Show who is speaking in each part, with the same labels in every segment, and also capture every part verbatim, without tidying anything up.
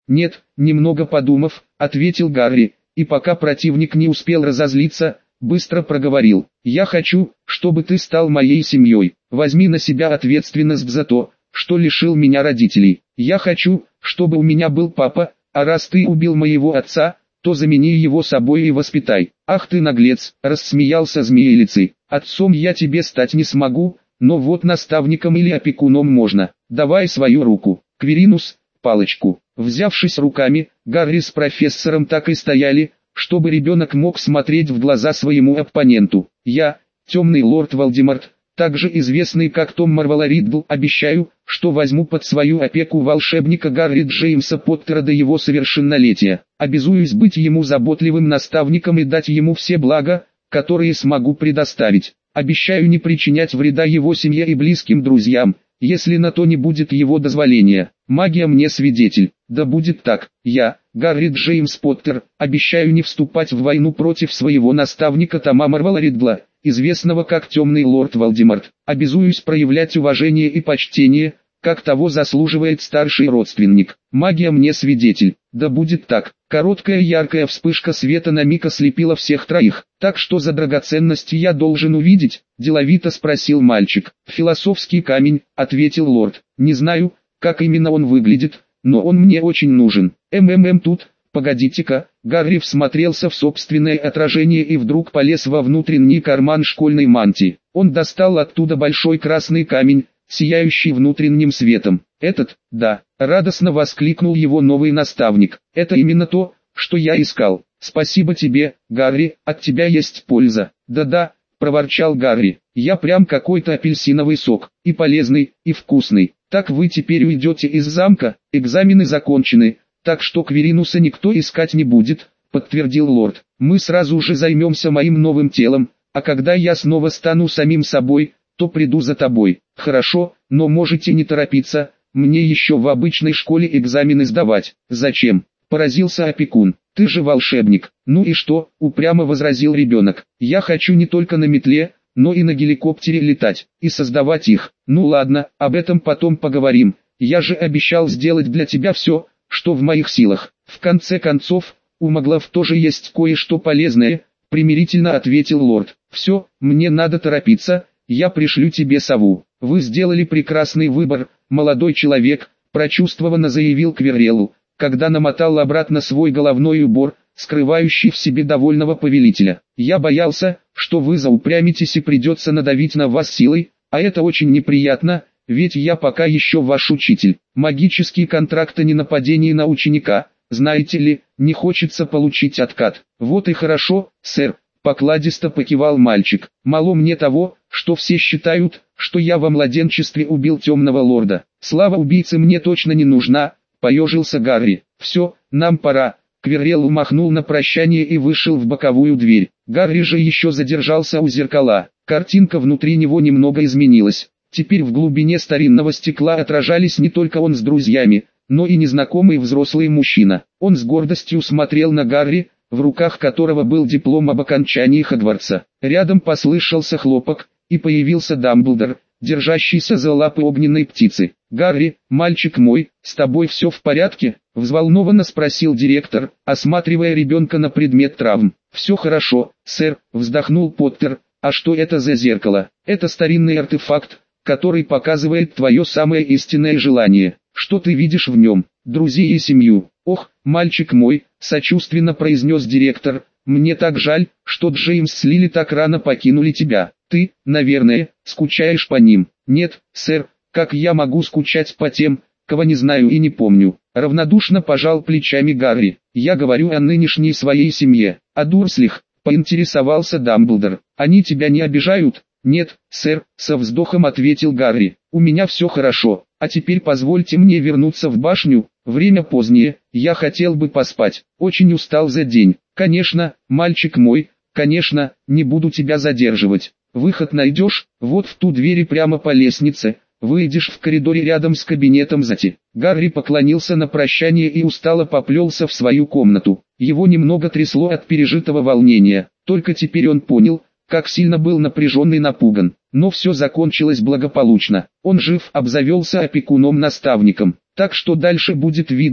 Speaker 1: Нет, немного подумав, ответил Гарри, и пока противник не успел разозлиться, быстро проговорил: «Я хочу, чтобы ты стал моей семьей. Возьми на себя ответственность за то, что лишил меня родителей. Я хочу, чтобы у меня был папа, а раз ты убил моего отца, то замени его собой и воспитай». «Ах ты наглец!» – рассмеялся Змеелицый. «Отцом я тебе стать не смогу, но вот наставником или опекуном можно. Давай свою руку». Квиринус – палочку. Взявшись руками, Гарри с профессором так и стояли, чтобы ребенок мог смотреть в глаза своему оппоненту. «Я, темный лорд Волдеморт, также известный как Том Марвол Риддл, обещаю, что возьму под свою опеку волшебника Гарри Джеймса Поттера до его совершеннолетия. Обязуюсь быть ему заботливым наставником и дать ему все блага, которые смогу предоставить. Обещаю не причинять вреда его семье и близким друзьям, если на то не будет его дозволения. Магия мне свидетель. Да будет так. Я, Гарри Джеймс Поттер, обещаю не вступать в войну против своего наставника Тома Марвола Риддла, известного как Темный Лорд Волдеморт. Обязуюсь проявлять уважение и почтение, как того заслуживает старший родственник. Магия мне свидетель. Да будет так». Короткая яркая вспышка света на миг ослепила всех троих. «Так что за драгоценности я должен увидеть?» – деловито спросил мальчик. «Философский камень», – ответил лорд. «Не знаю, как именно он выглядит, но он мне очень нужен. МММ тут, погодите-ка». Гарри всмотрелся в собственное отражение и вдруг полез во внутренний карман школьной мантии. Он достал оттуда большой красный камень, сияющий внутренним светом. «Этот, да», — радостно воскликнул его новый наставник. «Это именно то, что я искал. Спасибо тебе, Гарри, от тебя есть польза». «Да-да», — проворчал Гарри, — «я прям какой-то апельсиновый сок, и полезный, и вкусный. Так вы теперь уйдете из замка, экзамены закончены, так что Квиринуса никто искать не будет», — подтвердил лорд. «Мы сразу же займемся моим новым телом, а когда я снова стану самим собой, то приду за тобой». «Хорошо, но можете не торопиться, мне еще в обычной школе экзамены сдавать». «Зачем?» – поразился опекун. «Ты же волшебник». «Ну и что?» – упрямо возразил ребенок. «Я хочу не только на метле, но и на геликоптере летать, и создавать их». «Ну ладно, об этом потом поговорим. Я же обещал сделать для тебя все, что в моих силах». «В конце концов, у маглов тоже есть кое-что полезное», – примирительно ответил лорд. «Все, мне надо торопиться, я пришлю тебе сову». «Вы сделали прекрасный выбор, молодой человек», – прочувствованно заявил Квиррелл, когда намотал обратно свой головной убор, скрывающий в себе довольного повелителя. «Я боялся, что вы заупрямитесь и придется надавить на вас силой, а это очень неприятно, ведь я пока еще ваш учитель. Магический контракт о ненападении на ученика, знаете ли, не хочется получить откат». «Вот и хорошо, сэр», – покладисто покивал мальчик. «Мало мне того, что все считают, что я во младенчестве убил темного лорда. Слава убийцы мне точно не нужна», — поежился Гарри. «Все, нам пора». Квиррелл махнул на прощание и вышел в боковую дверь. Гарри же еще задержался у зеркала. Картинка внутри него немного изменилась. Теперь в глубине старинного стекла отражались не только он с друзьями, но и незнакомый взрослый мужчина. Он с гордостью смотрел на Гарри, в руках которого был диплом об окончании Хогвартса. Рядом послышался хлопок, и появился Дамблдор, держащийся за лапы огненной птицы. «Гарри, мальчик мой, с тобой все в порядке?» – взволнованно спросил директор, осматривая ребенка на предмет травм. «Все хорошо, сэр», – вздохнул Поттер. «А что это за зеркало?» «Это старинный артефакт, который показывает твое самое истинное желание. Что ты видишь в нем? Друзей и семью». «Ох, мальчик мой», – сочувственно произнес директор, – «мне так жаль, что Джеймс с Лили так рано покинули тебя. Ты, наверное, скучаешь по ним». «Нет, сэр, как я могу скучать по тем, кого не знаю и не помню?» Равнодушно пожал плечами Гарри. «Я говорю о нынешней своей семье». «О Дурслях?» – поинтересовался Дамблдор. «Они тебя не обижают?» «Нет, сэр», – со вздохом ответил Гарри. «У меня все хорошо, а теперь позвольте мне вернуться в башню, время позднее, я хотел бы поспать, очень устал за день». «Конечно, мальчик мой, конечно, не буду тебя задерживать. Выход найдешь, вот в ту дверь прямо по лестнице, выйдешь в коридоре рядом с кабинетом Зати». Гарри поклонился на прощание и устало поплелся в свою комнату. Его немного трясло от пережитого волнения, только теперь он понял, как сильно был напряжен и напуган. Но все закончилось благополучно. Он жив, обзавелся опекуном-наставником. Так что дальше будет видно,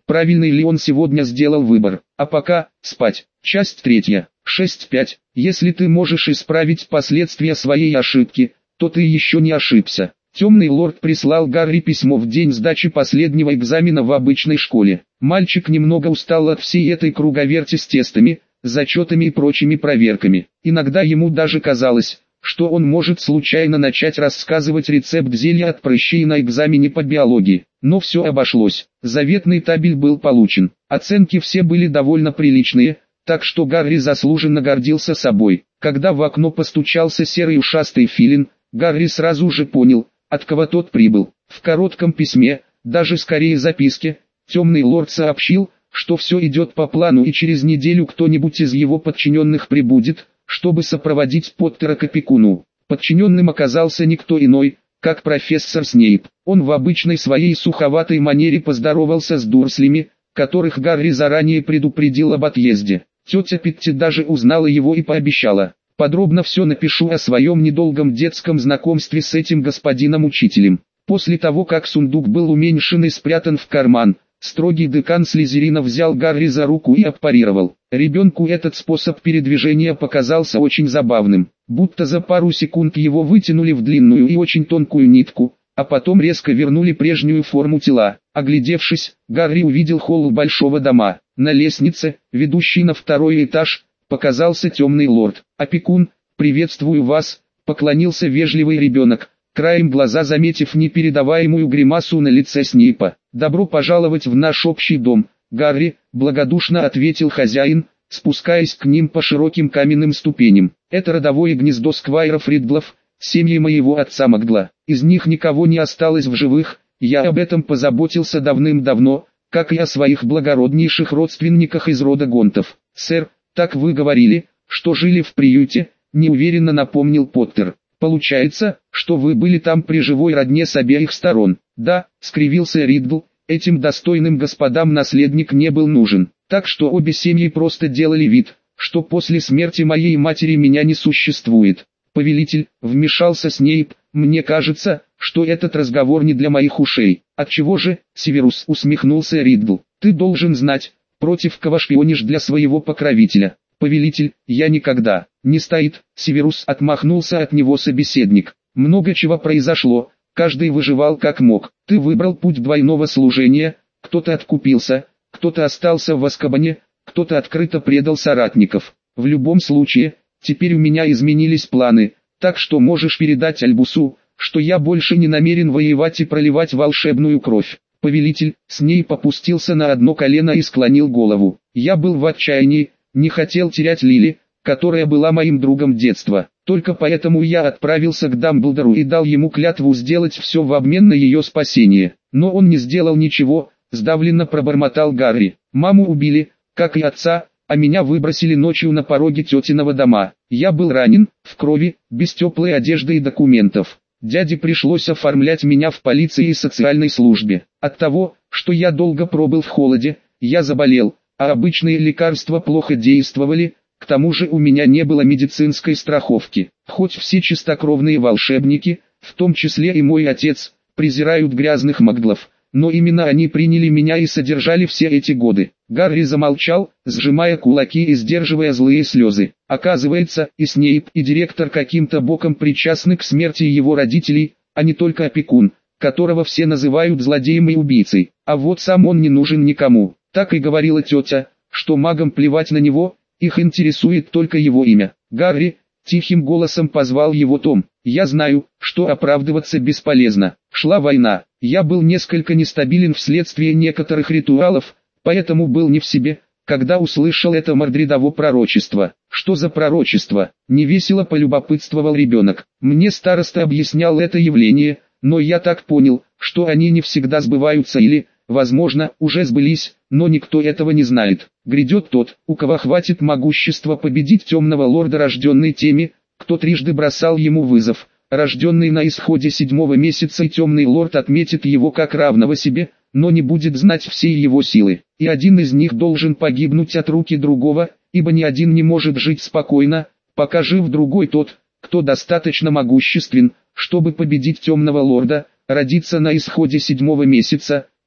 Speaker 1: правильный ли он сегодня сделал выбор. А пока, спать. Часть третья. шесть пять. Если ты можешь исправить последствия своей ошибки, то ты еще не ошибся. Темный лорд прислал Гарри письмо в день сдачи последнего экзамена в обычной школе. Мальчик немного устал от всей этой круговерти с тестами, зачетами и прочими проверками. Иногда ему даже казалось, что он может случайно начать рассказывать рецепт зелья от прыщей на экзамене по биологии. Но все обошлось. Заветный табель был получен. Оценки все были довольно приличные, так что Гарри заслуженно гордился собой. Когда в окно постучался серый ушастый филин, Гарри сразу же понял, от кого тот прибыл. В коротком письме, даже скорее записке, темный лорд сообщил, что все идет по плану и через неделю кто-нибудь из его подчиненных прибудет, чтобы сопроводить Поттера к опекуну. Подчиненным оказался никто иной, как профессор Снейп. Он в обычной своей суховатой манере поздоровался с Дурслями, которых Гарри заранее предупредил об отъезде. Тетя Питти даже узнала его и пообещала: подробно все напишу о своем недолгом детском знакомстве с этим господином-учителем. После того, как сундук был уменьшен и спрятан в карман, строгий декан Слизерина взял Гарри за руку и аппарировал. Ребенку этот способ передвижения показался очень забавным, будто за пару секунд его вытянули в длинную и очень тонкую нитку, а потом резко вернули прежнюю форму тела. Оглядевшись, Гарри увидел холл большого дома. На лестнице, ведущей на второй этаж, показался темный лорд. «Опекун, приветствую вас», — поклонился вежливый ребенок, краем глаза заметив непередаваемую гримасу на лице Снейпа. «Добро пожаловать в наш общий дом, Гарри», — благодушно ответил хозяин, спускаясь к ним по широким каменным ступеням. «Это родовое гнездо сквайров Риддлов, семьи моего отца Магла. Из них никого не осталось в живых, я об этом позаботился давным-давно, как и о своих благороднейших родственниках из рода Гонтов». «Сэр, так вы говорили, что жили в приюте», — неуверенно напомнил Поттер. «Получается, что вы были там при живой родне с обеих сторон». «Да», — скривился Риддл, — «этим достойным господам наследник не был нужен, так что обе семьи просто делали вид, что после смерти моей матери меня не существует». «Повелитель», — вмешался Снейп, — «мне кажется, что этот разговор не для моих ушей». «Отчего же, Северус?» — усмехнулся Риддл. «Ты должен знать, против кого шпионишь для своего покровителя». «Повелитель, я никогда». «Не стоит», — Северус отмахнулся от него собеседник. «Много чего произошло, каждый выживал как мог. Ты выбрал путь двойного служения, кто-то откупился, кто-то остался в Азкабане, кто-то открыто предал соратников. В любом случае, теперь у меня изменились планы, так что можешь передать Альбусу, что я больше не намерен воевать и проливать волшебную кровь». Повелитель, Снейп опустился на одно колено и склонил голову. «Я был в отчаянии, не хотел терять Лили, которая была моим другом детства. Только поэтому я отправился к Дамблдору и дал ему клятву сделать все в обмен на ее спасение. Но он не сделал ничего», — сдавленно пробормотал Гарри. «Маму убили, как и отца, а меня выбросили ночью на пороге тетиного дома. Я был ранен, в крови, без теплой одежды и документов. Дяде пришлось оформлять меня в полиции и социальной службе. От того, что я долго пробыл в холоде, я заболел, а обычные лекарства плохо действовали, к тому же у меня не было медицинской страховки. Хоть все чистокровные волшебники, в том числе и мой отец, презирают грязных маглов, но именно они приняли меня и содержали все эти годы». Гарри замолчал, сжимая кулаки и сдерживая злые слезы. Оказывается, и Снейп, и директор каким-то боком причастны к смерти его родителей, а не только опекун, которого все называют злодеем и убийцей. А вот сам он не нужен никому. Так и говорила тетя, что магам плевать на него, их интересует только его имя. «Гарри», — тихим голосом позвал его Том, — «я знаю, что оправдываться бесполезно. Шла война, я был несколько нестабилен вследствие некоторых ритуалов, поэтому был не в себе, когда услышал это мордридово пророчество». «Что за пророчество?» — невесело полюбопытствовал ребенок. «Мне староста объяснял это явление, но я так понял, что они не всегда сбываются или, возможно, уже сбылись, но никто этого не знает. Грядет тот, у кого хватит могущества победить темного лорда, рожденный теми, кто трижды бросал ему вызов. Рожденный на исходе седьмого месяца, и темный лорд отметит его как равного себе, но не будет знать всей его силы. И один из них должен погибнуть от руки другого, ибо ни один не может жить спокойно, пока жив другой. Тот, кто достаточно могуществен, чтобы победить темного лорда, родится на исходе седьмого месяца,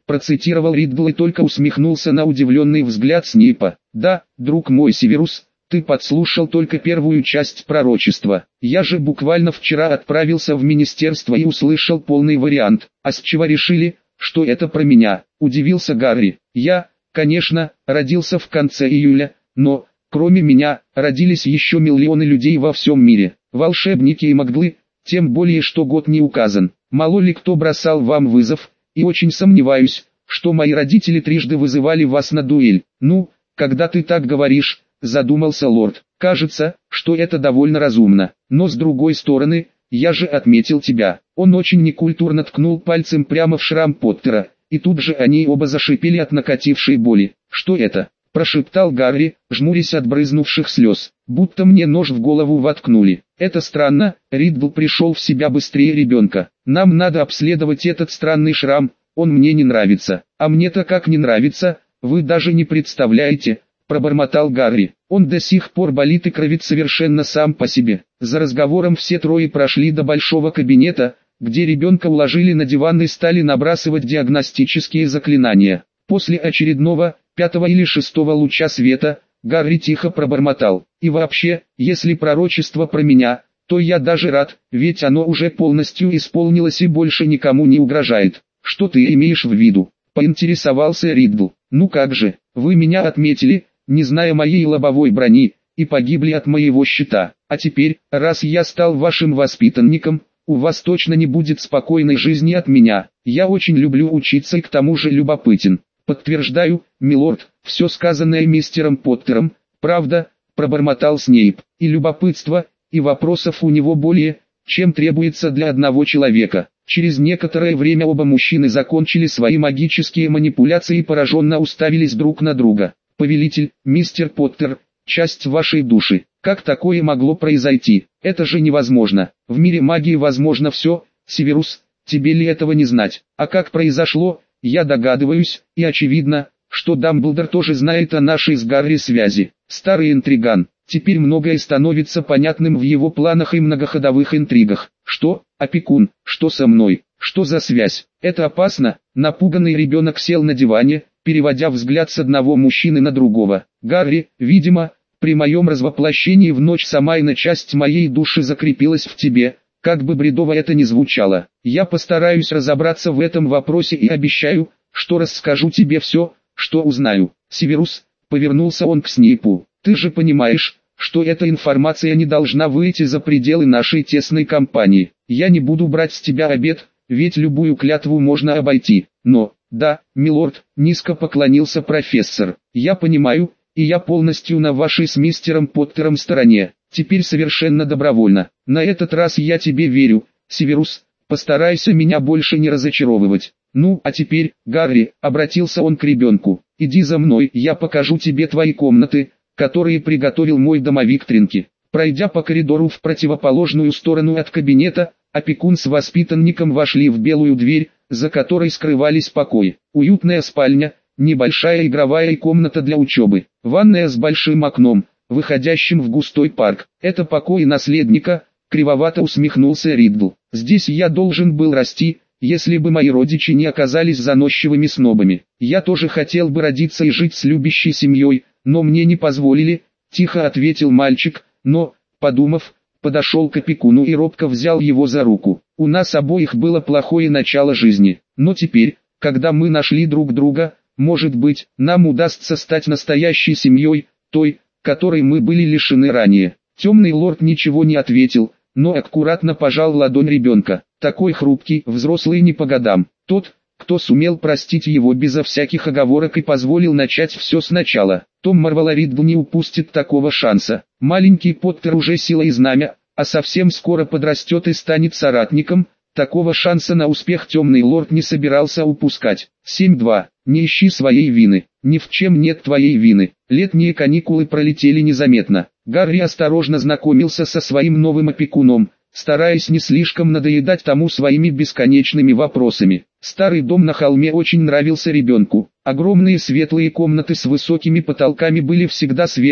Speaker 1: процитировал Риддл и только усмехнулся на удивленный взгляд Снейпа. «Да, друг мой Северус, ты подслушал только первую часть пророчества. Я же буквально вчера отправился в министерство и услышал полный вариант. А с чего решили, что это про меня?» – удивился Гарри. «Я, конечно, родился в конце июля, но, кроме меня, родились еще миллионы людей во всем мире. Волшебники и маглы, тем более что год не указан. Мало ли кто бросал вам вызов, и очень сомневаюсь, что мои родители трижды вызывали вас на дуэль. Ну, когда ты так говоришь, задумался лорд, кажется, что это довольно разумно. Но с другой стороны, я же отметил тебя. Он очень некультурно ткнул пальцем прямо в шрам Поттера, и тут же они оба зашипели от накатившей боли. «Что это?» – прошептал Гарри, жмурясь от брызнувших слез. «Будто мне нож в голову воткнули. Это странно». Риддл пришел в себя быстрее ребенка. «Нам надо обследовать этот странный шрам, он мне не нравится». «А мне-то как не нравится, вы даже не представляете», – пробормотал Гарри. «Он до сих пор болит и кровит совершенно сам по себе». За разговором все трое прошли до большого кабинета, где ребенка уложили на диван и стали набрасывать диагностические заклинания. После очередного, пятого или шестого луча света, Гарри тихо пробормотал: «И вообще, если пророчество про меня, то я даже рад, ведь оно уже полностью исполнилось и больше никому не угрожает». «Что ты имеешь в виду?» – поинтересовался Риддл. «Ну как же, вы меня отметили, не зная моей лобовой брони, и погибли от моего щита. А теперь, раз я стал вашим воспитанником, у вас точно не будет спокойной жизни от меня. Я очень люблю учиться и к тому же любопытен». «Подтверждаю, милорд, все сказанное мистером Поттером, правда», – пробормотал Снейп. «И любопытство, и вопросов у него более, чем требуется для одного человека». Через некоторое время оба мужчины закончили свои магические манипуляции и пораженно уставились друг на друга. «Повелитель, мистер Поттер, часть вашей души. Как такое могло произойти? Это же невозможно. В мире магии возможно все, Северус, тебе ли этого не знать? А как произошло, я догадываюсь, и очевидно, что Дамблдор тоже знает о нашей с Гарри связи. Старый интриган. Теперь многое становится понятным в его планах и многоходовых интригах. Что, опекун, что со мной? Что за связь? Это опасно?» Напуганный ребенок сел на диване, переводя взгляд с одного мужчины на другого. «Гарри, видимо, при моем развоплощении в ночь сама иная часть моей души закрепилась в тебе, как бы бредово это ни звучало. Я постараюсь разобраться в этом вопросе и обещаю, что расскажу тебе все, что узнаю». «Северус», — повернулся он к Снейпу, — «ты же понимаешь, что эта информация не должна выйти за пределы нашей тесной компании. Я не буду брать с тебя обет, ведь любую клятву можно обойти. Но, да, милорд», — низко поклонился профессор, — «я понимаю, и я полностью на вашей с мистером Поттером стороне. Теперь совершенно добровольно. На этот раз я тебе верю, Северус, постарайся меня больше не разочаровывать. Ну, а теперь, Гарри», — обратился он к ребенку, — «иди за мной, я покажу тебе твои комнаты, которые приготовил мой домовик Тринки». Пройдя по коридору в противоположную сторону от кабинета, опекун с воспитанником вошли в белую дверь, за которой скрывались покои. Уютная спальня, небольшая игровая и комната для учебы, ванная с большим окном, выходящим в густой парк. «Это покои наследника», — кривовато усмехнулся Риддл. «Здесь я должен был расти, если бы мои родичи не оказались заносчивыми снобами. Я тоже хотел бы родиться и жить с любящей семьей, но мне не позволили», — тихо ответил мальчик, но, подумав, подошел к опекуну и робко взял его за руку. «У нас обоих было плохое начало жизни, но теперь, когда мы нашли друг друга, может быть, нам удастся стать настоящей семьей, той, которой мы были лишены ранее». Темный лорд ничего не ответил, но аккуратно пожал ладонь ребенка. Такой хрупкий, взрослый не по годам. Тот, кто сумел простить его безо всяких оговорок и позволил начать все сначала. Том Марвол Риддл не упустит такого шанса. Маленький Поттер уже сила и знамя, а совсем скоро подрастет и станет соратником. Такого шанса на успех темный лорд не собирался упускать. семь два. Не ищи своей вины. Ни в чем нет твоей вины. Летние каникулы пролетели незаметно. Гарри осторожно знакомился со своим новым опекуном, стараясь не слишком надоедать тому своими бесконечными вопросами. Старый дом на холме очень нравился ребенку. Огромные светлые комнаты с высокими потолками были всегда свежи,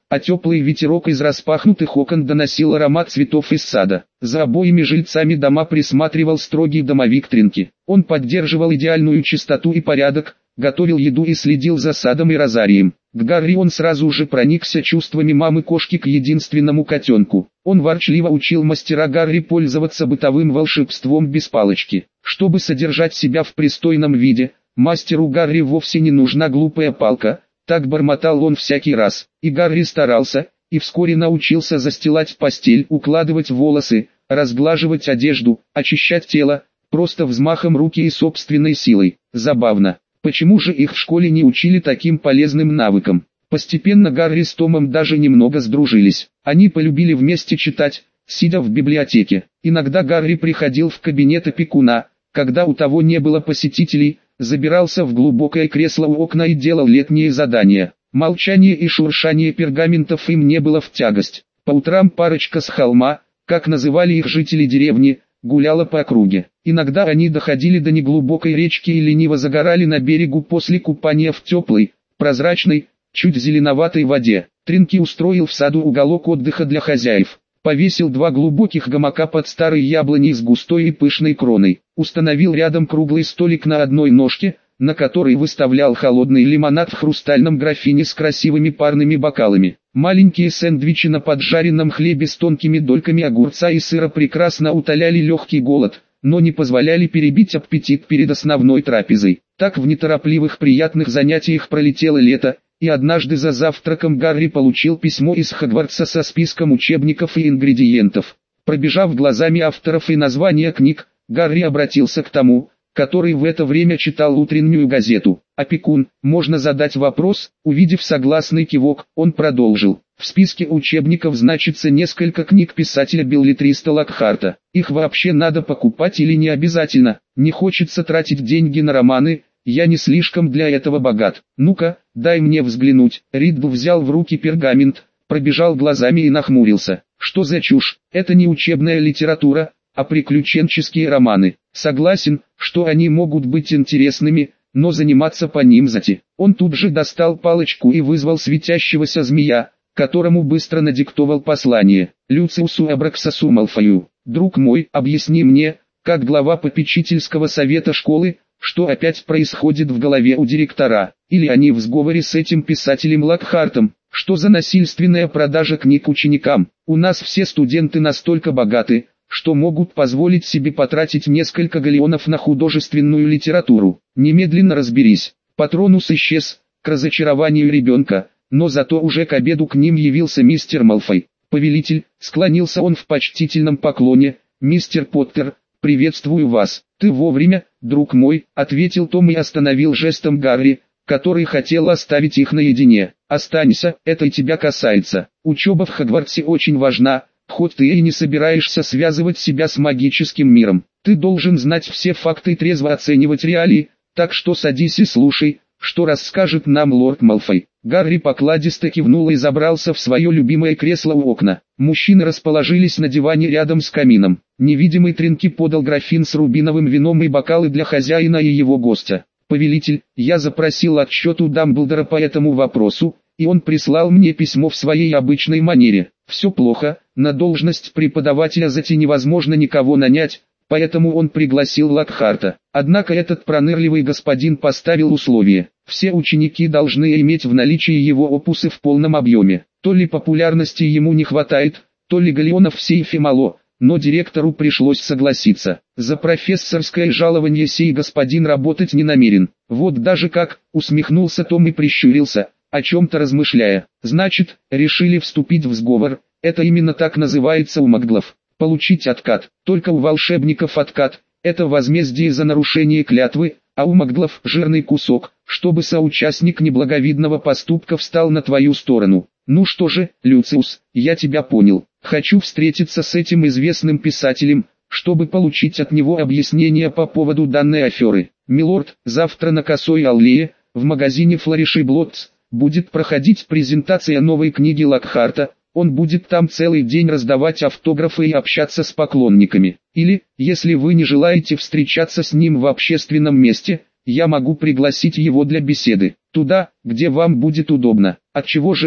Speaker 1: а теплый ветерок из распахнутых окон доносил аромат цветов из сада. За обоими жильцами дома присматривал строгий домовик Тринки. Он поддерживал идеальную чистоту и порядок, готовил еду и следил за садом и розарием. К Гарри он сразу же проникся чувствами мамы-кошки к единственному котенку. Он ворчливо учил мастера Гарри пользоваться бытовым волшебством без палочки. Чтобы содержать себя в пристойном виде, мастеру Гарри вовсе не нужна глупая палка, так бормотал он всякий раз. И Гарри старался, и вскоре научился застилать постель, укладывать волосы, разглаживать одежду, очищать тело, просто взмахом руки и собственной силой. Забавно. Почему же их в школе не учили таким полезным навыкам? Постепенно Гарри с Томом даже немного сдружились. Они полюбили вместе читать, сидя в библиотеке. Иногда Гарри приходил в кабинет опекуна, когда у того не было посетителей, забирался в глубокое кресло у окна и делал летние задания. Молчание и шуршание пергаментов им не было в тягость. По утрам парочка с холма, как называли их жители деревни, гуляла по округе. Иногда они доходили до неглубокой речки и лениво загорали на берегу после купания в теплой, прозрачной, чуть зеленоватой воде. Тринки устроил в саду уголок отдыха для хозяев. Повесил два глубоких гамака под старой яблоней с густой и пышной кроной. Установил рядом круглый столик на одной ножке, на который выставлял холодный лимонад в хрустальном графине с красивыми парными бокалами. Маленькие сэндвичи на поджаренном хлебе с тонкими дольками огурца и сыра прекрасно утоляли легкий голод, но не позволяли перебить аппетит перед основной трапезой. Так в неторопливых приятных занятиях пролетело лето, и однажды за завтраком Гарри получил письмо из Хогвартса со списком учебников и ингредиентов. Пробежав глазами авторов и названия книг, Гарри обратился к тому, который в это время читал утреннюю газету. «Опекун, можно задать вопрос?» Увидев согласный кивок, он продолжил. В списке учебников значится несколько книг писателя Беллетриста Локхарта. Их вообще надо покупать или не обязательно? Не хочется тратить деньги на романы, я не слишком для этого богат. Ну-ка, дай мне взглянуть. Ридл взял в руки пергамент, пробежал глазами и нахмурился. Что за чушь? Это не учебная литература, а приключенческие романы. Согласен, что они могут быть интересными, но заниматься по ним зати. Он тут же достал палочку и вызвал светящегося змея, которому быстро надиктовал послание. Люциусу Абраксасу Малфою. Друг мой, объясни мне, как глава попечительского совета школы, что опять происходит в голове у директора. Или они в сговоре с этим писателем Локхартом. Что за насильственная продажа книг ученикам? У нас все студенты настолько богаты, что могут позволить себе потратить несколько галлеонов на художественную литературу. Немедленно разберись. Патронус исчез, к разочарованию ребенка, но зато уже к обеду к ним явился мистер Малфой. «Повелитель», склонился он в почтительном поклоне, «мистер Поттер, приветствую вас». «Ты вовремя, друг мой», ответил Том и остановил жестом Гарри, который хотел оставить их наедине. «Останься, это и тебя касается. Учеба в Хогвартсе очень важна, хоть ты и не собираешься связывать себя с магическим миром. Ты должен знать все факты и трезво оценивать реалии, так что садись и слушай, что расскажет нам лорд Малфой». Гарри покладисто кивнул и забрался в свое любимое кресло у окна. Мужчины расположились на диване рядом с камином. Невидимый Тринки подал графин с рубиновым вином и бокалы для хозяина и его гостя. «Повелитель, я запросил отчет у Дамблдора по этому вопросу, и он прислал мне письмо в своей обычной манере. Все плохо, на должность преподавателя зати невозможно никого нанять, поэтому он пригласил Локхарта. Однако этот пронырливый господин поставил условие. Все ученики должны иметь в наличии его опусы в полном объеме. То ли популярности ему не хватает, то ли галлеонов в сейфе мало, но директору пришлось согласиться. За профессорское жалование сей господин работать не намерен. Вот даже как, усмехнулся Том и прищурился, о чем-то размышляя. Значит, решили вступить в сговор, это именно так называется у маглов. Получить откат. Только у волшебников откат – это возмездие за нарушение клятвы, а у маглов – жирный кусок, чтобы соучастник неблаговидного поступка встал на твою сторону. Ну что же, Люциус, я тебя понял. Хочу встретиться с этим известным писателем, чтобы получить от него объяснение по поводу данной аферы. Милорд, завтра на Косой Аллее, в магазине Flourish и Blotts, будет проходить презентация новой книги Локхарта. Он будет там целый день раздавать автографы и общаться с поклонниками. Или, если вы не желаете встречаться с ним в общественном месте, я могу пригласить его для беседы, туда, где вам будет удобно. Отчего же,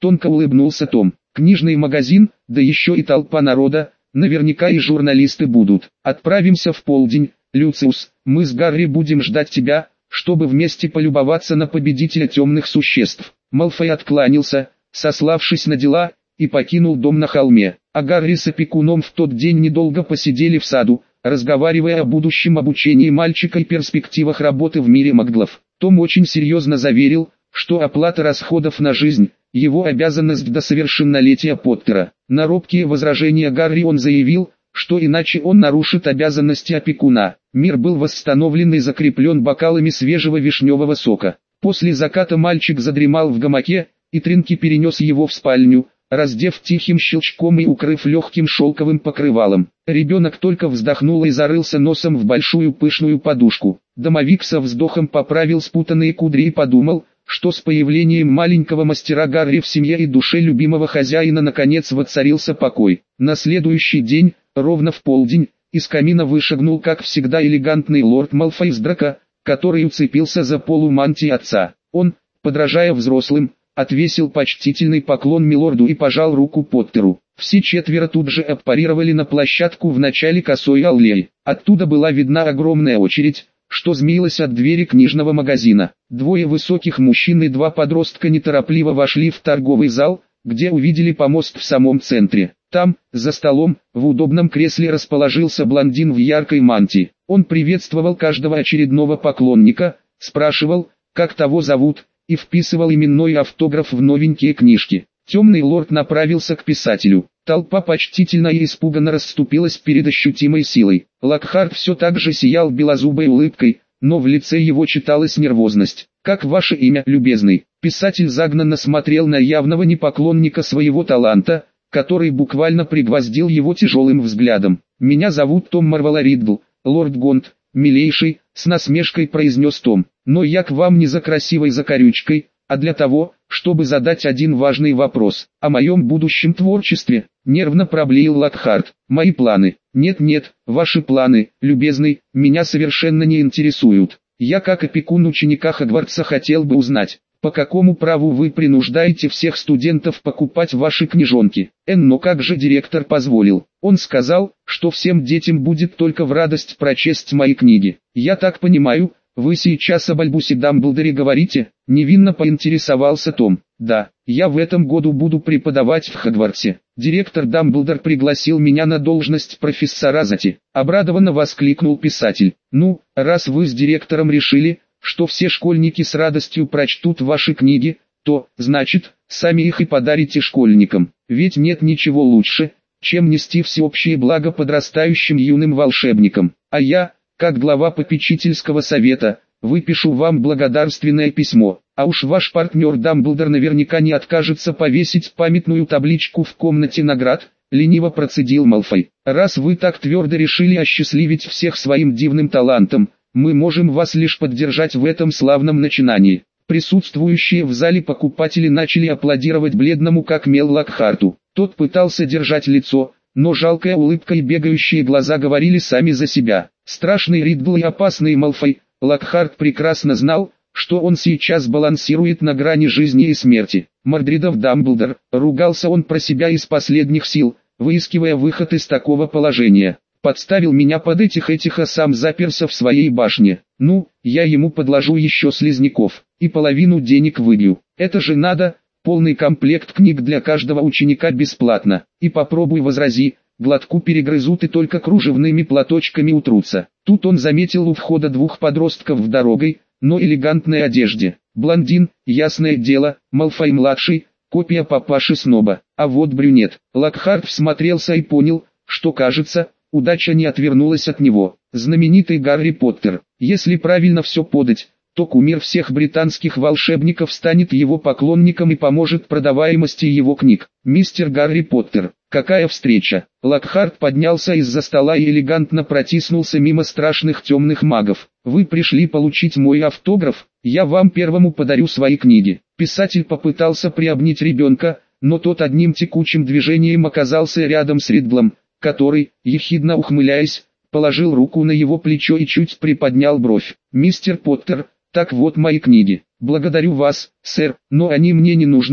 Speaker 1: Тонко улыбнулся Том. Книжный магазин, да еще и толпа народа, наверняка и журналисты будут. Отправимся в полдень, Люциус, мы с Гарри будем ждать тебя, чтобы вместе полюбоваться на победителя темных существ. Малфой откланялся, сославшись на дела, и покинул дом на холме. А Гарри с опекуном в тот день недолго посидели в саду, разговаривая о будущем обучении мальчика и перспективах работы в мире маглов. Том очень серьезно заверил, что оплата расходов на жизнь – его обязанность до совершеннолетия Поттера. На робкие возражения Гарри он заявил, что иначе он нарушит обязанности опекуна. Мир был восстановлен и закреплен бокалами свежего вишневого сока. После заката мальчик задремал в гамаке, и Тринки перенес его в спальню, раздев тихим щелчком и укрыв легким шелковым покрывалом. Ребенок только вздохнул и зарылся носом в большую пышную подушку. Домовик со вздохом поправил спутанные кудри и подумал, что с появлением маленького мастера Гарри в семье и душе любимого хозяина наконец воцарился покой. На следующий день, ровно в полдень, из камина вышагнул как всегда элегантный лорд Малфой из Драка, который уцепился за полу мантии отца. Он, подражая взрослым, отвесил почтительный поклон милорду и пожал руку Поттеру. Все четверо тут же аппарировали на площадку в начале косой аллеи. Оттуда была видна огромная очередь, что змеилась от двери книжного магазина. Двое высоких мужчин и два подростка неторопливо вошли в торговый зал, где увидели помост в самом центре. Там, за столом, в удобном кресле расположился блондин в яркой мантии. Он приветствовал каждого очередного поклонника, спрашивал, как того зовут, и вписывал именной автограф в новенькие книжки. Темный лорд направился к писателю. Толпа почтительно и испуганно расступилась перед ощутимой силой. Локхарт все так же сиял белозубой улыбкой, но в лице его читалась нервозность. «Как ваше имя, любезный?» Писатель загнанно смотрел на явного непоклонника своего таланта, который буквально пригвоздил его тяжелым взглядом. «Меня зовут Том Марвелла Риддл, лорд Гонт, милейший», с насмешкой произнес Том. «Но я к вам не за красивой закорючкой, а для того, чтобы задать один важный вопрос. О моем будущем творчестве», нервно проблеял Локхарт. «Мои планы». «Нет-нет, ваши планы, любезный, меня совершенно не интересуют. Я как опекун ученика Хогвартса хотел бы узнать, по какому праву вы принуждаете всех студентов покупать ваши книжонки?» «Эн, но как же директор позволил? Он сказал, что всем детям будет только в радость прочесть мои книги. Я так понимаю, вы сейчас об Альбусе Дамблдоре говорите?» Невинно поинтересовался Том. «Да, я в этом году буду преподавать в Хогвартсе. Директор Дамблдор пригласил меня на должность профессора Зати», обрадованно воскликнул писатель. «Ну, раз вы с директором решили, что все школьники с радостью прочтут ваши книги, то, значит, сами их и подарите школьникам. Ведь нет ничего лучше, чем нести всеобщее благо подрастающим юным волшебникам. А я, как глава попечительского совета, выпишу вам благодарственное письмо. А уж ваш партнер Дамблдор наверняка не откажется повесить памятную табличку в комнате наград», лениво процедил Малфой. «Раз вы так твердо решили осчастливить всех своим дивным талантом, мы можем вас лишь поддержать в этом славном начинании». Присутствующие в зале покупатели начали аплодировать бледному как мел Локхарту. Тот пытался держать лицо, но жалкая улыбка и бегающие глаза говорили сами за себя. Страшный Риддл и опасный Малфой, Локхарт прекрасно знал, что он сейчас балансирует на грани жизни и смерти. «Мордридов Дамблдор», ругался он про себя из последних сил, выискивая выход из такого положения. «Подставил меня под этих-этих, а сам заперся в своей башне. Ну, я ему подложу еще слизняков, и половину денег выбью. Это же надо, полный комплект книг для каждого ученика бесплатно. И попробуй возрази, глотку перегрызут и только кружевными платочками утрутся». Тут он заметил у входа двух подростков в дорогой, но элегантной одежде. Блондин, ясное дело, Малфой-младший, копия папаши Сноба. А вот брюнет. Локхарт всмотрелся и понял, что, кажется, удача не отвернулась от него. Знаменитый Гарри Поттер. Если правильно все подать, то кумир всех британских волшебников станет его поклонником и поможет продаваемости его книг. «Мистер Гарри Поттер, какая встреча!» Локхарт поднялся из-за стола и элегантно протиснулся мимо страшных темных магов. «Вы пришли получить мой автограф? Я вам первому подарю свои книги». Писатель попытался приобнять ребенка, но тот одним текучим движением оказался рядом с Риддлом, который, ехидно ухмыляясь, положил руку на его плечо и чуть приподнял бровь. «Мистер Поттер, так вот мои книги. Благодарю вас, сэр, но они мне не нужны»,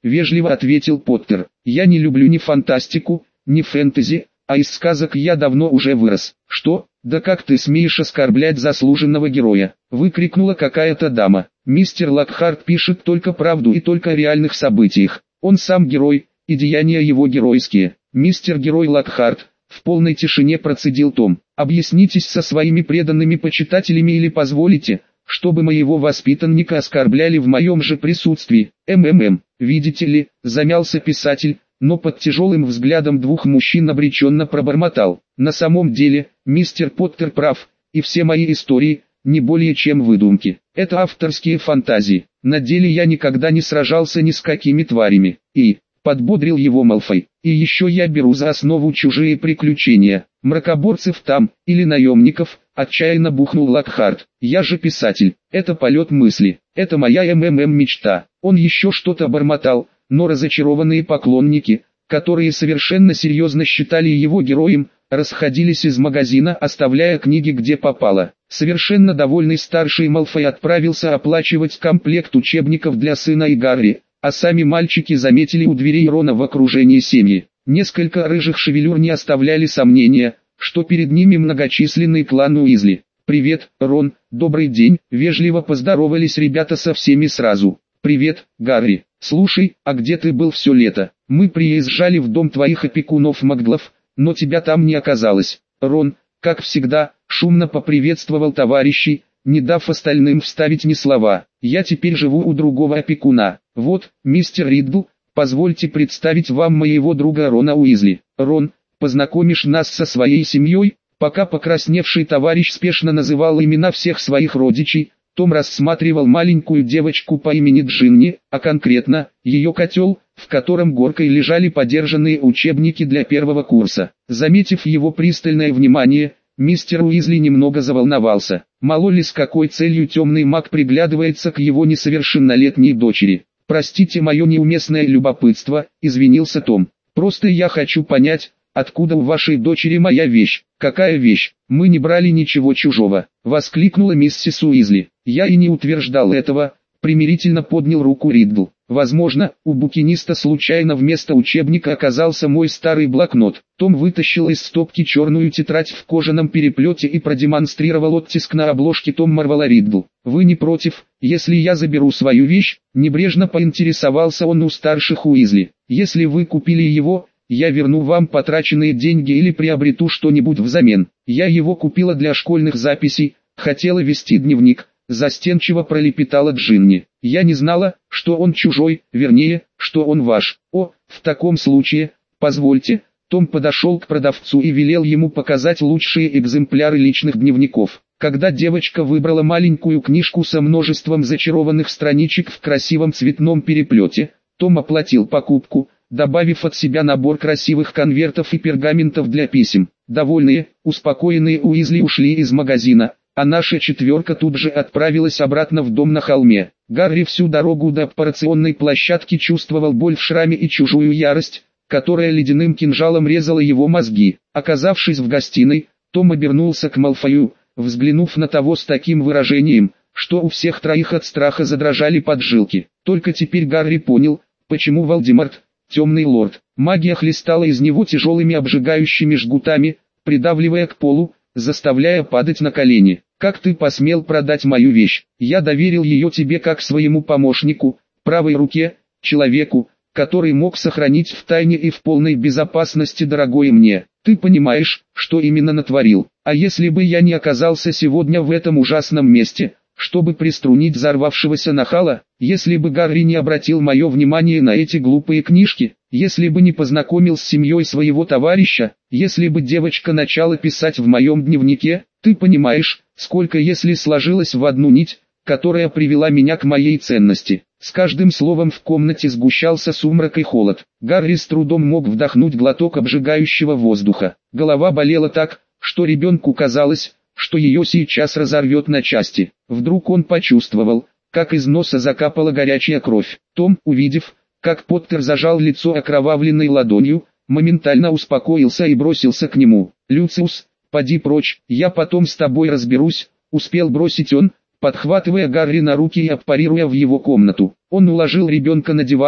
Speaker 1: вежливо ответил Поттер. «Я не люблю ни фантастику, ни фэнтези, а из сказок я давно уже вырос». «Что? Да как ты смеешь оскорблять заслуженного героя?» — выкрикнула какая-то дама. «Мистер Локхарт пишет только правду и только о реальных событиях. Он сам герой, и деяния его геройские». «Мистер Герой Локхарт», — в полной тишине процедил Том, — «объяснитесь со своими преданными почитателями или позволите, чтобы моего воспитанника оскорбляли в моем же присутствии». «МММ, видите ли», — замялся писатель, но под тяжелым взглядом двух мужчин обреченно пробормотал. «На самом деле, мистер Поттер прав, и все мои истории, не более чем выдумки. Это авторские фантазии. На деле я никогда не сражался ни с какими тварями». И подбодрил его Малфой. «И еще я беру за основу чужие приключения. Мракоборцев там, или наемников», — отчаянно бухнул Локхарт. «Я же писатель. Это полет мысли. Это моя МММ мечта». Он еще что-то бормотал, но разочарованные поклонники, которые совершенно серьезно считали его героем, расходились из магазина, оставляя книги где попало. Совершенно довольный старший Малфой отправился оплачивать комплект учебников для сына и Гарри, а сами мальчики заметили у дверей Рона в окружении семьи. Несколько рыжих шевелюр не оставляли сомнения, что перед ними многочисленный клан Уизли. «Привет, Рон, добрый день», — вежливо поздоровались ребята со всеми сразу. «Привет, Гарри. Слушай, а где ты был все лето? Мы приезжали в дом твоих опекунов Магдлов, но тебя там не оказалось». Рон, как всегда, шумно поприветствовал товарищей, не дав остальным вставить ни слова. «Я теперь живу у другого опекуна. Вот, мистер Риддл, позвольте представить вам моего друга Рона Уизли. Рон, познакомишь нас со своей семьей?» Пока покрасневший товарищ спешно называл имена всех своих родичей, Том рассматривал маленькую девочку по имени Джинни, а конкретно, ее котел, в котором горкой лежали подержанные учебники для первого курса. Заметив его пристальное внимание, мистер Уизли немного заволновался. Мало ли с какой целью темный маг приглядывается к его несовершеннолетней дочери. «Простите мое неуместное любопытство», — извинился Том. «Просто я хочу понять, откуда у вашей дочери моя вещь». «Какая вещь? Мы не брали ничего чужого», — воскликнула миссис Уизли. «Я и не утверждал этого», — примирительно поднял руку Риддл. «Возможно, у букиниста случайно вместо учебника оказался мой старый блокнот». Том вытащил из стопки черную тетрадь в кожаном переплете и продемонстрировал оттиск на обложке Том Марвела Риддл. «Вы не против, если я заберу свою вещь?» Небрежно поинтересовался он у старших Уизли. «Если вы купили его, я верну вам потраченные деньги или приобрету что-нибудь взамен. Я его купила для школьных записей, хотела вести дневник», — застенчиво пролепетала Джинни. «Я не знала, что он чужой, вернее, что он ваш». «О, в таком случае, позвольте». Том подошел к продавцу и велел ему показать лучшие экземпляры личных дневников. Когда девочка выбрала маленькую книжку со множеством зачарованных страничек в красивом цветном переплете, Том оплатил покупку, добавив от себя набор красивых конвертов и пергаментов для писем. Довольные, успокоенные Уизли ушли из магазина, а наша четверка тут же отправилась обратно в дом на холме. Гарри всю дорогу до операционной площадки чувствовал боль в шраме и чужую ярость, которая ледяным кинжалом резала его мозги. Оказавшись в гостиной, Том обернулся к Малфою, взглянув на того с таким выражением, что у всех троих от страха задрожали поджилки. Только теперь Гарри понял, почему Волдеморт, темный лорд, магия хлестала из него тяжелыми обжигающими жгутами, придавливая к полу, заставляя падать на колени. «Как ты посмел продать мою вещь? Я доверил ее тебе как своему помощнику, правой руке, человеку, который мог сохранить в тайне и в полной безопасности дорогое мне. Ты понимаешь, что именно натворил? А если бы я не оказался сегодня в этом ужасном месте, чтобы приструнить взорвавшегося нахала, если бы Гарри не обратил мое внимание на эти глупые книжки, если бы не познакомил с семьей своего товарища, если бы девочка начала писать в моем дневнике, ты понимаешь, сколько если сложилось в одну нить, которая привела меня к моей ценности». С каждым словом в комнате сгущался сумрак и холод. Гарри с трудом мог вдохнуть глоток обжигающего воздуха. Голова болела так, что ребенку казалось, что ее сейчас разорвет на части. Вдруг он почувствовал, как из носа закапала горячая кровь. Том, увидев, как Поттер зажал лицо окровавленной ладонью, моментально успокоился и бросился к нему. «Люциус, поди прочь, я потом с тобой разберусь», — успел бросить он, подхватывая Гарри на руки и аппарируя в его комнату. Он уложил ребенка на диван,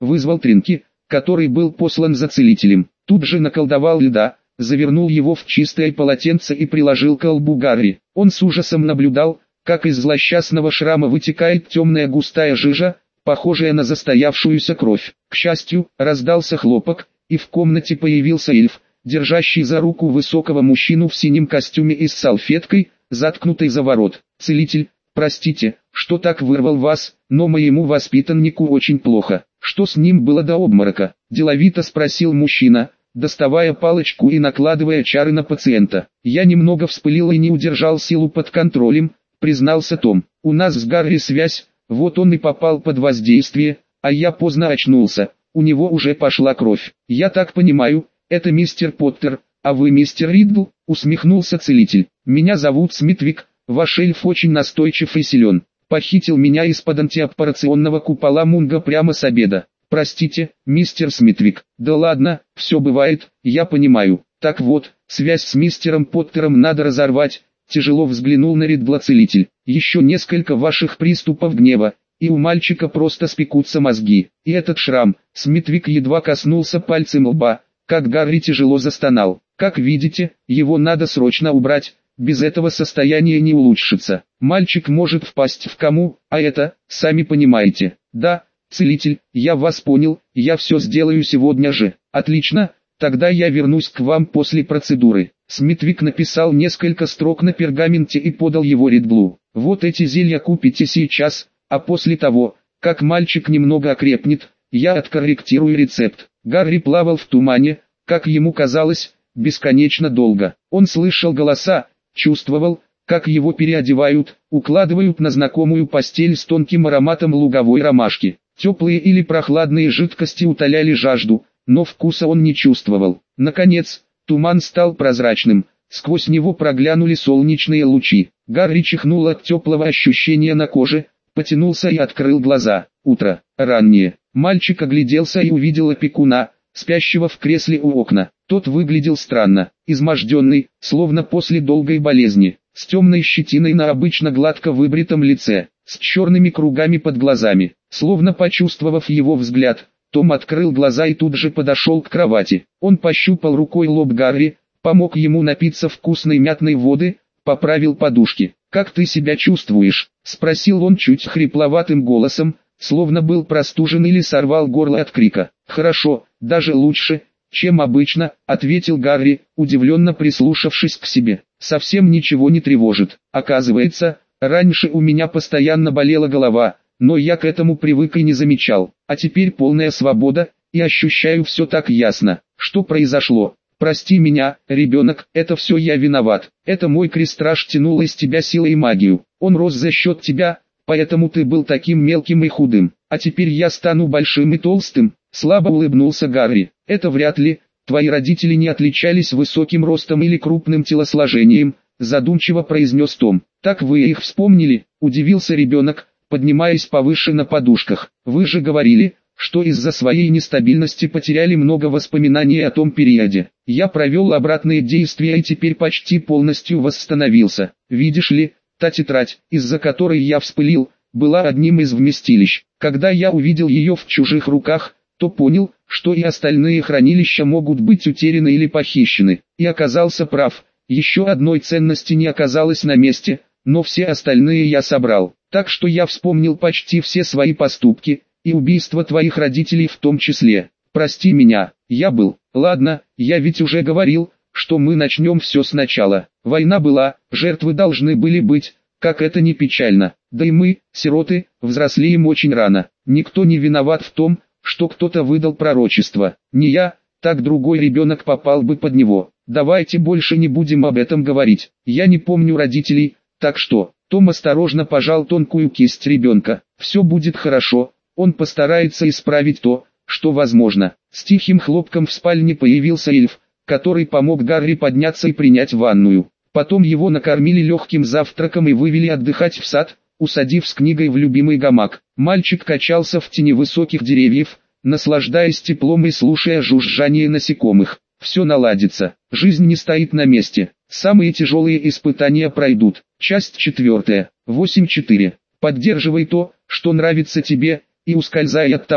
Speaker 1: вызвал Тринки, который был послан за целителем. Тут же наколдовал льда, завернул его в чистое полотенце и приложил к лбу Гарри. Он с ужасом наблюдал, как из злосчастного шрама вытекает темная густая жижа, похожая на застоявшуюся кровь. К счастью, раздался хлопок, и в комнате появился эльф, держащий за руку высокого мужчину в синем костюме и с салфеткой, заткнутой за ворот. «Целитель, простите, что так вырвал вас, но моему воспитаннику очень плохо». «Что с ним было до обморока?» – деловито спросил мужчина, доставая палочку и накладывая чары на пациента. «Я немного вспылил и не удержал силу под контролем», – признался Том. «У нас с Гарри связь, вот он и попал под воздействие, а я поздно очнулся, у него уже пошла кровь. Я так понимаю, это мистер Поттер, а вы мистер Риддл?» – усмехнулся целитель. «Меня зовут Смитвик, ваш эльф очень настойчив и силен. Похитил меня из-под антиоперационного купола Мунга прямо с обеда. Простите, мистер Смитвик». «Да ладно, все бывает, я понимаю. Так вот, связь с мистером Поттером надо разорвать», — тяжело взглянул на Риддла целитель. «Еще несколько ваших приступов гнева, и у мальчика просто спекутся мозги. И этот шрам», — Смитвик едва коснулся пальцем лба, как Гарри тяжело застонал. «Как видите, его надо срочно убрать. Без этого состояние не улучшится. Мальчик может впасть в кому, а это, сами понимаете». «Да, целитель, я вас понял, я все сделаю сегодня же». «Отлично, тогда я вернусь к вам после процедуры». Смитвик написал несколько строк на пергаменте и подал его Риддлу. «Вот эти зелья купите сейчас, а после того, как мальчик немного окрепнет, я откорректирую рецепт». Гарри плавал в тумане, как ему казалось, бесконечно долго. Он слышал голоса, чувствовал, как его переодевают, укладывают на знакомую постель с тонким ароматом луговой ромашки. Теплые или прохладные жидкости утоляли жажду, но вкуса он не чувствовал. Наконец, туман стал прозрачным, сквозь него проглянули солнечные лучи. Гарри чихнул от теплого ощущения на коже, потянулся и открыл глаза. Утро, раннее. Мальчик огляделся и увидел опекуна, спящего в кресле у окна. Тот выглядел странно, изможденный, словно после долгой болезни, с темной щетиной на обычно гладко выбритом лице, с черными кругами под глазами. Словно почувствовав его взгляд, Том открыл глаза и тут же подошел к кровати. Он пощупал рукой лоб Гарри, помог ему напиться вкусной мятной воды, поправил подушки. «Как ты себя чувствуешь?» — спросил он чуть хрипловатым голосом, словно был простужен или сорвал горло от крика. «Хорошо, даже лучше, чем обычно», — ответил Гарри, удивленно прислушавшись к себе. «Совсем ничего не тревожит. Оказывается, раньше у меня постоянно болела голова, но я к этому привык и не замечал. А теперь полная свобода, и ощущаю все так ясно. Что произошло? Прости меня, ребенок, это все я виноват. Это мой крестраж тянул из тебя силой и магию. Он рос за счет тебя, поэтому ты был таким мелким и худым. А теперь я стану большим и толстым». Слабо улыбнулся Гарри. «Это вряд ли, твои родители не отличались высоким ростом или крупным телосложением», задумчиво произнес Том. «Так вы их вспомнили?» – удивился ребенок, поднимаясь повыше на подушках. «Вы же говорили, что из-за своей нестабильности потеряли много воспоминаний о том периоде. Я провел обратные действия и теперь почти полностью восстановился. Видишь ли, та тетрадь, из-за которой я вспылил, была одним из вместилищ. Когда я увидел ее в чужих руках, то понял, что и остальные хранилища могут быть утеряны или похищены. И оказался прав, еще одной ценности не оказалось на месте, но все остальные я собрал. Так что я вспомнил почти все свои поступки, и убийство твоих родителей в том числе. Прости меня, я был. Ладно, я ведь уже говорил, что мы начнем все сначала. Война была, жертвы должны были быть, как это ни печально. Да и мы, сироты, взрослеем очень рано. Никто не виноват в том, что кто-то выдал пророчество. Не я, так другой ребенок попал бы под него. Давайте больше не будем об этом говорить. Я не помню родителей, так что...» Том осторожно пожал тонкую кисть ребенка. «Все будет хорошо, он постарается исправить то, что возможно». С тихим хлопком в спальне появился эльф, который помог Гарри подняться и принять ванную. Потом его накормили легким завтраком и вывели отдыхать в сад, усадив с книгой в любимый гамак. Мальчик качался в тени высоких деревьев, наслаждаясь теплом и слушая жужжание насекомых. Все наладится, жизнь не стоит на месте, самые тяжелые испытания пройдут. Часть четвертая, восемь четыре. Поддерживай то, что нравится тебе, и ускользай от того,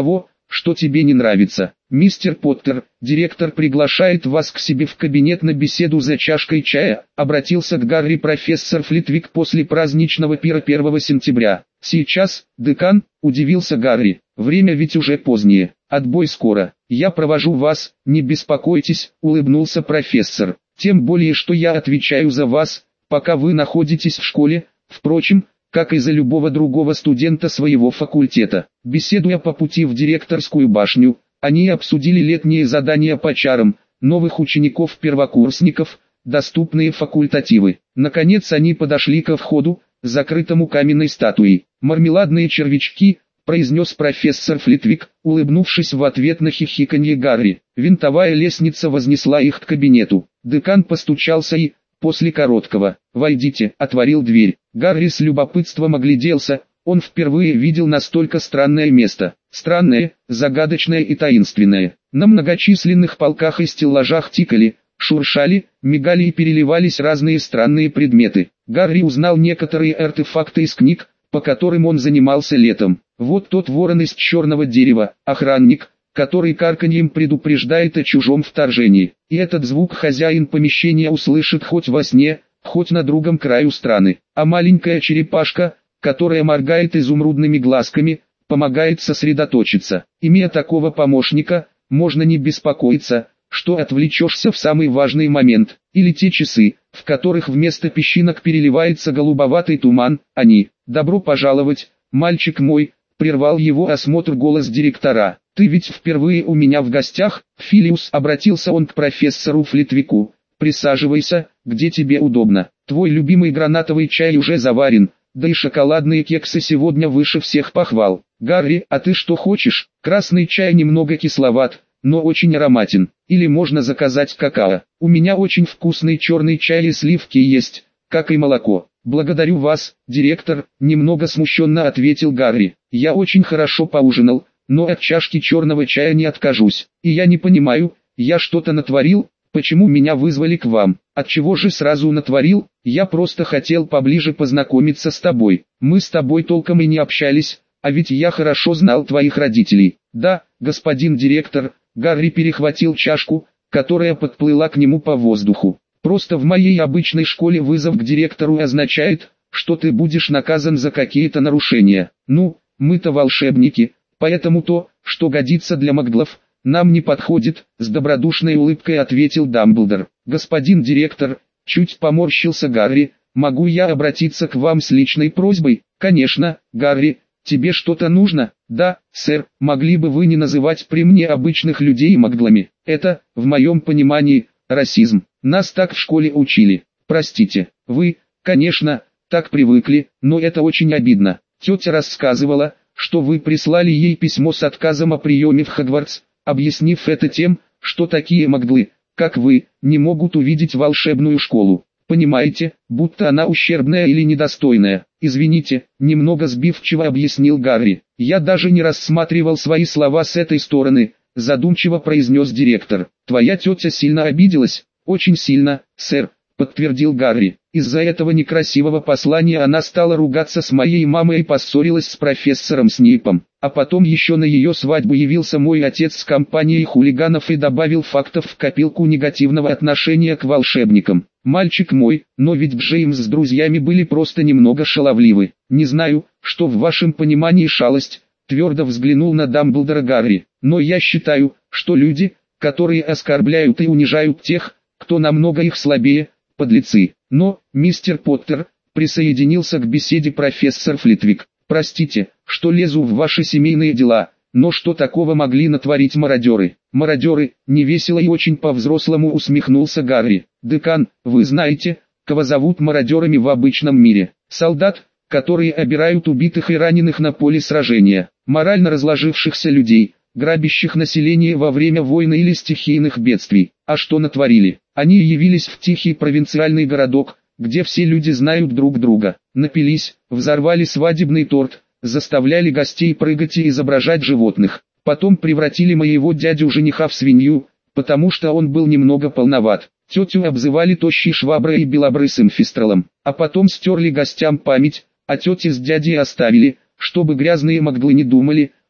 Speaker 1: что тебе не нравится. Мистер Поттер, директор приглашает вас к себе в кабинет на беседу за чашкой чая, обратился к Гарри профессор Флитвик после праздничного пира первого сентября. Сейчас, декан, удивился Гарри, время ведь уже позднее, отбой скоро. Я провожу вас, не беспокойтесь, улыбнулся профессор. Тем более, что я отвечаю за вас, пока вы находитесь в школе, впрочем, как и за любого другого студента своего факультета. Беседуя по пути в директорскую башню, они обсудили летние задания по чарам, новых учеников-первокурсников, доступные факультативы. Наконец они подошли ко входу, закрытому каменной статуей. «Мармеладные червячки», — произнес профессор Флитвик, улыбнувшись в ответ на хихиканье Гарри. Винтовая лестница вознесла их к кабинету. Декан постучался и, после короткого «Войдите», отворил дверь. Гарри с любопытством огляделся, он впервые видел настолько странное место. Странное, загадочное и таинственное. На многочисленных полках и стеллажах тикали, шуршали, мигали и переливались разные странные предметы. Гарри узнал некоторые артефакты из книг, по которым он занимался летом. Вот тот ворон из черного дерева, охранник, который карканьем предупреждает о чужом вторжении. И этот звук хозяин помещения услышит хоть во сне, хоть на другом краю страны. А маленькая черепашка, которая моргает изумрудными глазками, помогает сосредоточиться. Имея такого помощника, можно не беспокоиться, что отвлечешься в самый важный момент. Или те часы, в которых вместо песчинок переливается голубоватый туман, они. «Добро пожаловать, мальчик мой», — прервал его осмотр голос директора. «Ты ведь впервые у меня в гостях?» Филиус, обратился он к профессору Флитвику. «Присаживайся, где тебе удобно. Твой любимый гранатовый чай уже заварен, да и шоколадные кексы сегодня выше всех похвал. Гарри, а ты что хочешь? Красный чай немного кисловат, но очень ароматен. Или можно заказать какао. У меня очень вкусный черный чай и сливки есть, как и молоко». «Благодарю вас, директор», — немного смущенно ответил Гарри. «Я очень хорошо поужинал, но от чашки черного чая не откажусь. И я не понимаю, я что-то натворил, почему меня вызвали к вам? Отчего же сразу натворил? Я просто хотел поближе познакомиться с тобой. Мы с тобой толком и не общались, а ведь я хорошо знал твоих родителей». «Да, господин директор», — Гарри перехватил чашку, которая подплыла к нему по воздуху. «Просто в моей обычной школе вызов к директору означает, что ты будешь наказан за какие-то нарушения. Ну, мы-то волшебники, поэтому то, что годится для маглов, нам не подходит», — с добродушной улыбкой ответил Дамблдор. «Господин директор», — чуть поморщился Гарри, — «могу я обратиться к вам с личной просьбой?» «Конечно, Гарри, тебе что-то нужно?» «Да, сэр, могли бы вы не называть при мне обычных людей маглами? Это, в моем понимании, расизм. Нас так в школе учили. Простите, вы, конечно, так привыкли, но это очень обидно. Тетя рассказывала, что вы прислали ей письмо с отказом о приеме в Хогвартс, объяснив это тем, что такие маглы, как вы, не могут увидеть волшебную школу. Понимаете, будто она ущербная или недостойная. Извините, немного сбивчиво объяснил Гарри. Я даже не рассматривал свои слова с этой стороны, задумчиво произнес директор. Твоя тетя сильно обиделась? Очень сильно, сэр, подтвердил Гарри. Из-за этого некрасивого послания она стала ругаться с моей мамой и поссорилась с профессором Снейпом. А потом еще на ее свадьбу явился мой отец с компанией хулиганов и добавил фактов в копилку негативного отношения к волшебникам. Мальчик мой, но ведь Джеймс с друзьями были просто немного шаловливы. Не знаю, что в вашем понимании шалость, твердо взглянул на Дамблдора Гарри. Но я считаю, что люди, которые оскорбляют и унижают тех, кто намного их слабее, подлецы. Но, мистер Поттер, присоединился к беседе профессор Флитвик. Простите, что лезу в ваши семейные дела, но что такого могли натворить мародеры? Мародеры, невесело и очень по-взрослому усмехнулся Гарри. Декан, вы знаете, кого зовут мародерами в обычном мире? Солдат, которые обирают убитых и раненых на поле сражения, морально разложившихся людей, грабящих население во время войны или стихийных бедствий. А что натворили? Они явились в тихий провинциальный городок, где все люди знают друг друга, напились, взорвали свадебный торт, заставляли гостей прыгать и изображать животных. Потом превратили моего дядю-жениха в свинью, потому что он был немного полноват. Тетю обзывали тощей шваброй и белобрысым фистралом. А потом стерли гостям память, а тети с дядей оставили, чтобы грязные маглы не думали,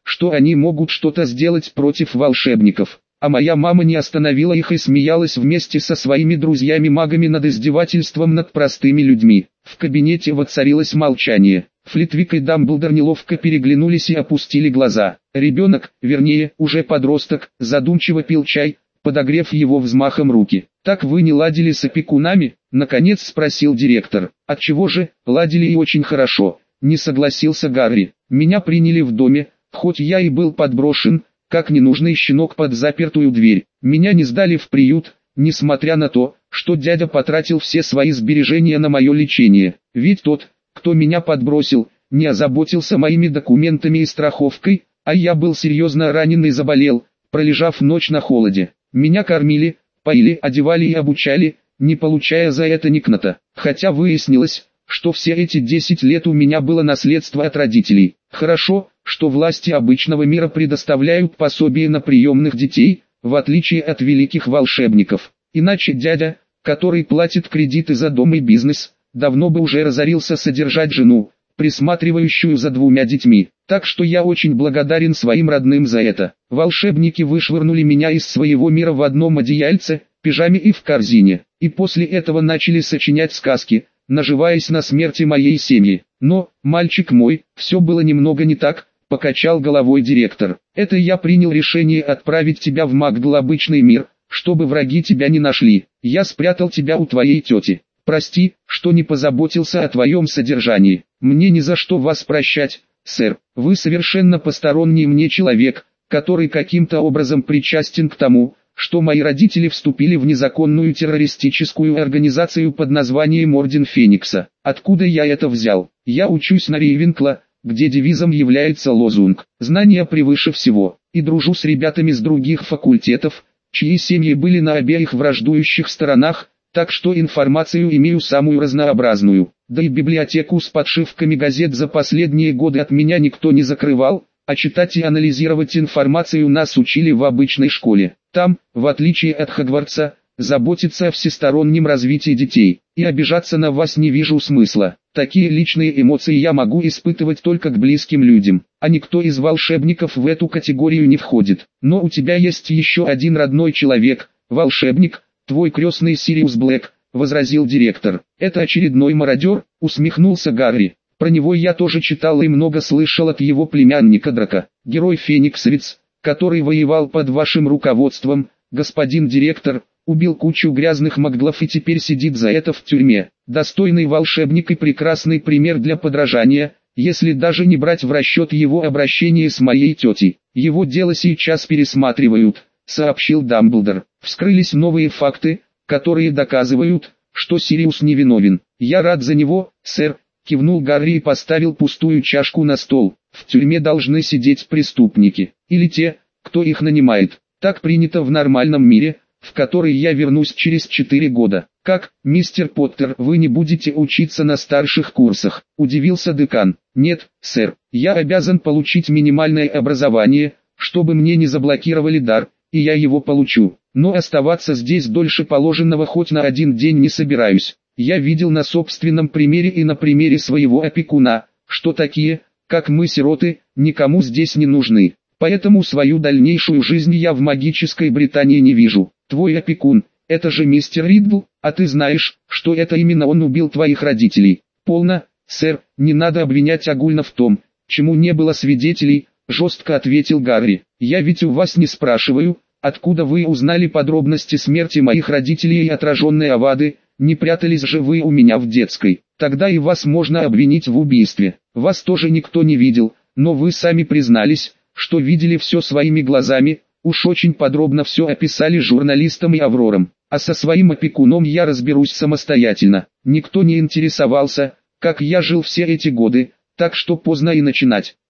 Speaker 1: что они могут что-то сделать против волшебников. А моя мама не остановила их и смеялась вместе со своими друзьями-магами над издевательством над простыми людьми. В кабинете воцарилось молчание. Флитвик и Дамблдор неловко переглянулись и опустили глаза. Ребенок, вернее, уже подросток, задумчиво пил чай, подогрев его взмахом руки. «Так вы не ладили с опекунами?» — наконец спросил директор. «Отчего же, ладили и очень хорошо», — не согласился Гарри. «Меня приняли в доме, хоть я и был подброшен, как ненужный щенок под запертую дверь. Меня не сдали в приют, несмотря на то, что дядя потратил все свои сбережения на мое лечение. Ведь тот, кто меня подбросил, не озаботился моими документами и страховкой, а я был серьезно ранен и заболел, пролежав ночь на холоде. Меня кормили, поили, одевали и обучали, не получая за это ни кната. Хотя выяснилось, что все эти десять лет у меня было наследство от родителей. Хорошо, что власти обычного мира предоставляют пособие на приемных детей, в отличие от великих волшебников. Иначе дядя, который платит кредиты за дом и бизнес, давно бы уже разорился содержать жену, присматривающую за двумя детьми. Так что я очень благодарен своим родным за это. Волшебники вышвырнули меня из своего мира в одном одеяльце, пижаме и в корзине, и после этого начали сочинять сказки, наживаясь на смерти моей семьи. Но, мальчик мой, все было немного не так, покачал головой директор. Это я принял решение отправить тебя в Магл-обычный мир, чтобы враги тебя не нашли. Я спрятал тебя у твоей тети. Прости, что не позаботился о твоем содержании. Мне ни за что вас прощать, сэр. Вы совершенно посторонний мне человек, который каким-то образом причастен к тому, что мои родители вступили в незаконную террористическую организацию под названием Орден Феникса. Откуда я это взял? Я учусь на Рейвенкла, где девизом является лозунг «Знания превыше всего», и дружу с ребятами с других факультетов, чьи семьи были на обеих враждующих сторонах, так что информацию имею самую разнообразную. Да и библиотеку с подшивками газет за последние годы от меня никто не закрывал, а читать и анализировать информацию нас учили в обычной школе. Там, в отличие от Хогвартса, заботиться о всестороннем развитии детей, и обижаться на вас не вижу смысла. Такие личные эмоции я могу испытывать только к близким людям, а никто из волшебников в эту категорию не входит. Но у тебя есть еще один родной человек, волшебник, твой крестный Сириус Блэк, возразил директор. Это очередной мародер, усмехнулся Гарри. Про него я тоже читал и много слышал от его племянника Драка. Герой Фениксовец, который воевал под вашим руководством, господин директор, убил кучу грязных маглов и теперь сидит за это в тюрьме. Достойный волшебник и прекрасный пример для подражания, если даже не брать в расчет его обращение с моей тетей. Его дело сейчас пересматривают, сообщил Дамблдор. Вскрылись новые факты, которые доказывают, что Сириус невиновен. Я рад за него, сэр, кивнул Гарри и поставил пустую чашку на стол. В тюрьме должны сидеть преступники, или те, кто их нанимает. Так принято в нормальном мире, в который я вернусь через четыре года. Как, мистер Поттер, вы не будете учиться на старших курсах? Удивился декан. Нет, сэр, я обязан получить минимальное образование, чтобы мне не заблокировали дар, и я его получу. Но оставаться здесь дольше положенного хоть на один день не собираюсь. Я видел на собственном примере и на примере своего опекуна, что такие, как мы сироты, никому здесь не нужны. Поэтому свою дальнейшую жизнь я в магической Британии не вижу. Твой опекун, это же мистер Риддл, а ты знаешь, что это именно он убил твоих родителей. Полно, сэр, не надо обвинять огульно в том, чему не было свидетелей, жестко ответил Гарри. Я ведь у вас не спрашиваю, откуда вы узнали подробности смерти моих родителей и отраженные авады, не прятались же вы у меня в детской. Тогда и вас можно обвинить в убийстве. Вас тоже никто не видел, но вы сами признались, что видели все своими глазами, уж очень подробно все описали журналистам и Аврорам. А со своим опекуном я разберусь самостоятельно. Никто не интересовался, как я жил все эти годы, так что поздно и начинать.